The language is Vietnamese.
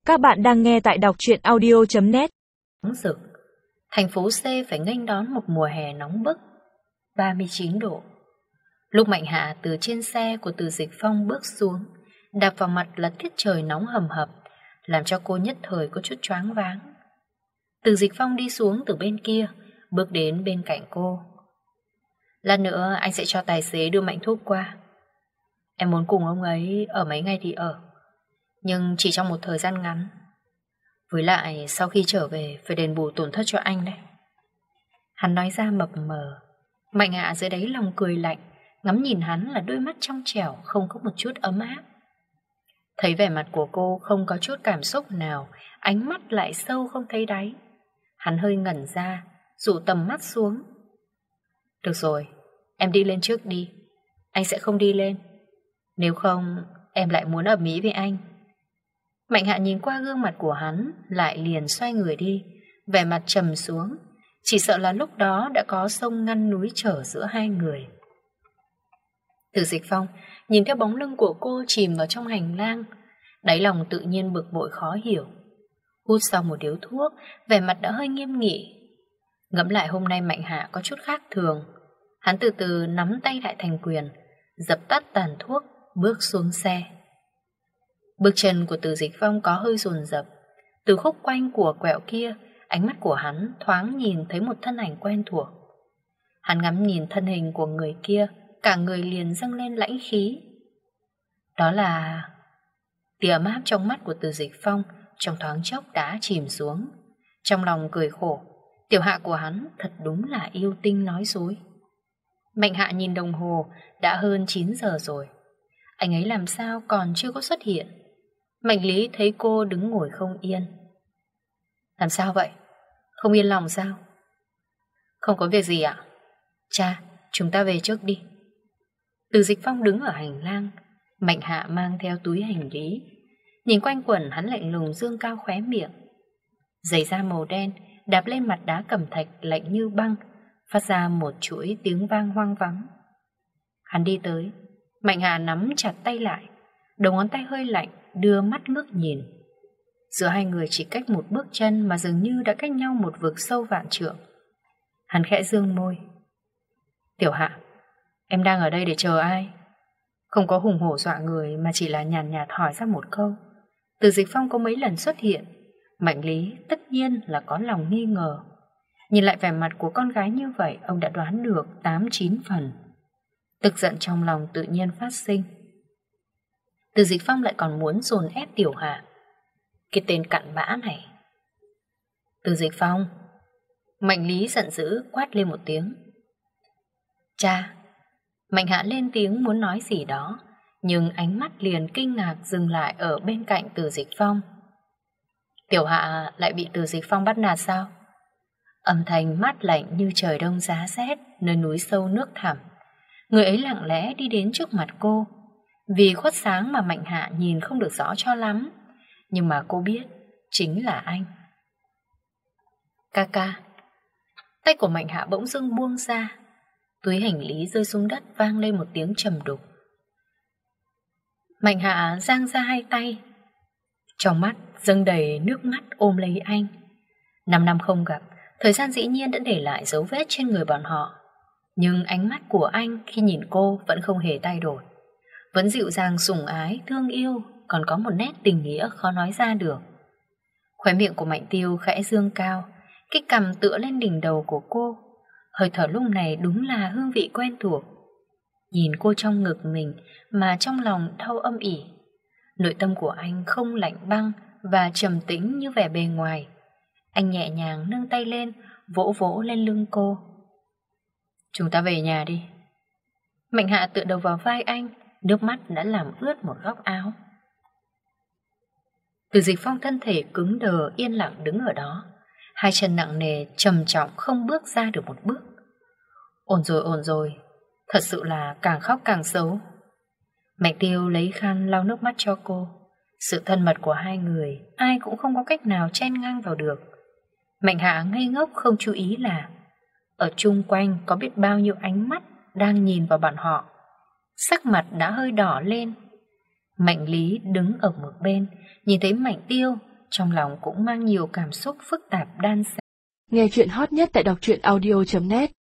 Các bạn đang nghe tại đọc truyện audio.net. Nóng rực, thành phố C phải nghênh đón một mùa hè nóng bức, 39 độ. Lúc Mạnh Hạ từ trên xe của Từ Dịch Phong bước xuống, đạp vào mặt là tiết trời nóng hầm hập, làm cho cô nhất thời có chút choáng váng. Từ Dịch Phong đi xuống từ bên kia, bước đến bên cạnh cô. Lát nữa anh sẽ cho tài xế đưa Mạnh Thúc qua. Em muốn cùng ông ấy ở mấy ngày thì ở, nhưng chỉ trong một thời gian ngắn. Với lại sau khi trở về phải đền bù tổn thất cho anh đấy. Hắn nói ra mập mờ. Mạnh Hạ dưới đáy lòng cười lạnh, ngắm nhìn hắn là đôi mắt trong trẻo, không có một chút ấm áp. Thấy vẻ mặt của cô không có chút cảm xúc nào, ánh mắt lại sâu không thấy đáy. Hắn hơi ngẩn ra, dụ tầm mắt xuống. Được rồi, em đi lên trước đi. Anh sẽ không đi lên. Nếu không, em lại muốn ở Mỹ với anh. Mạnh Hạ nhìn qua gương mặt của hắn, lại liền xoay người đi, vẻ mặt trầm xuống. Chỉ sợ là lúc đó đã có sông ngăn núi trở giữa hai người. Từ Dịch Phong nhìn theo bóng lưng của cô chìm vào trong hành lang, đáy lòng tự nhiên bực bội khó hiểu. Hút xong một điếu thuốc, vẻ mặt đã hơi nghiêm nghị. Ngẫm lại hôm nay Mạnh Hạ có chút khác thường. Hắn từ từ nắm tay lại thành quyền, dập tắt tàn thuốc, bước xuống xe. Bước chân của Từ Dịch Phong có hơi dồn dập. Từ khúc quanh của quẹo kia, ánh mắt của hắn thoáng nhìn thấy một thân ảnh quen thuộc. Hắn ngắm nhìn thân hình của người kia, cả người liền dâng lên lãnh khí. Đó là... Tia ấm áp trong mắt của Từ Dịch Phong trong thoáng chốc đã chìm xuống. Trong lòng cười khổ, tiểu Hạ của hắn thật đúng là yêu tinh nói dối. Mạnh Hạ nhìn đồng hồ, đã hơn 9 giờ rồi. Anh ấy làm sao còn chưa có xuất hiện? Mạnh Lý thấy cô đứng ngồi không yên. Làm sao vậy? Không yên lòng sao? Không có việc gì ạ? Cha, chúng ta về trước đi. Từ Dịch Phong đứng ở hành lang, Mạnh Hạ mang theo túi hành lý. Nhìn quanh quẩn, hắn lạnh lùng dương cao khóe miệng. Giày da màu đen đạp lên mặt đá cẩm thạch lạnh như băng, phát ra một chuỗi tiếng vang hoang vắng. Hắn đi tới, Mạnh Hạ nắm chặt tay lại, đầu ngón tay hơi lạnh, đưa mắt ngước nhìn. Giữa hai người chỉ cách một bước chân mà dường như đã cách nhau một vực sâu vạn trượng. Hắn khẽ dương môi. Tiểu Hạ, em đang ở đây để chờ ai? Không có hùng hổ dọa người mà chỉ là nhàn nhạt hỏi ra một câu. Từ Dịch Phong có mấy lần xuất hiện, Mạnh Lý tất nhiên là có lòng nghi ngờ. Nhìn lại vẻ mặt của con gái như vậy, ông đã đoán được 8-9 phần. Tức giận trong lòng tự nhiên phát sinh. Từ Dịch Phong lại còn muốn dồn ép Tiểu Hạ. Cái tên cặn bã này. Từ Dịch Phong. Mạnh Lý giận dữ quát lên một tiếng. Cha. Mạnh Hạ lên tiếng muốn nói gì đó, nhưng ánh mắt liền kinh ngạc dừng lại ở bên cạnh Từ Dịch Phong. Tiểu Hạ lại bị Từ Dịch Phong bắt nạt sao? Âm thanh mát lạnh như trời đông giá rét nơi núi sâu nước thẳm. Người ấy lặng lẽ đi đến trước mặt cô. Vì khuất sáng mà Mạnh Hạ nhìn không được rõ cho lắm, nhưng mà cô biết chính là anh. Ca. Tay của Mạnh Hạ bỗng dưng buông ra. Túi hành lý rơi xuống đất vang lên một tiếng trầm đục. Mạnh Hạ giang ra hai tay, trong mắt dâng đầy nước mắt ôm lấy anh. 5 năm không gặp, thời gian dĩ nhiên đã để lại dấu vết trên người bọn họ. Nhưng ánh mắt của anh khi nhìn cô vẫn không hề thay đổi. Vẫn dịu dàng sủng ái, thương yêu, còn có một nét tình nghĩa khó nói ra được. Khóe miệng của Mạnh Tiêu khẽ dương cao, cái cằm tựa lên đỉnh đầu của cô. Hơi thở lúc này đúng là hương vị quen thuộc. Nhìn cô trong ngực mình mà trong lòng thâu âm ỉ. Nội tâm của anh không lạnh băng và trầm tĩnh như vẻ bề ngoài. Anh nhẹ nhàng nâng tay lên, vỗ vỗ lên lưng cô. Chúng ta về nhà đi. Mạnh Hạ tựa đầu vào vai anh, nước mắt đã làm ướt một góc áo. Từ Dịch Phong thân thể cứng đờ yên lặng đứng ở đó, hai chân nặng nề trầm trọng không bước ra được một bước. Ổn rồi, thật sự là càng khóc càng xấu. Mạnh Tiêu lấy khăn lau nước mắt cho cô. Sự thân mật của hai người ai cũng không có cách nào chen ngang vào được. Mạnh Hạ ngây ngốc không chú ý là ở chung quanh có biết bao nhiêu ánh mắt đang nhìn vào bọn họ. Sắc mặt đã hơi đỏ lên. Mạnh Lý đứng ở một bên, nhìn thấy Mạnh Tiêu, trong lòng cũng mang nhiều cảm xúc phức tạp đan xen. Nghe chuyện hot nhất tại đọc truyện audio.net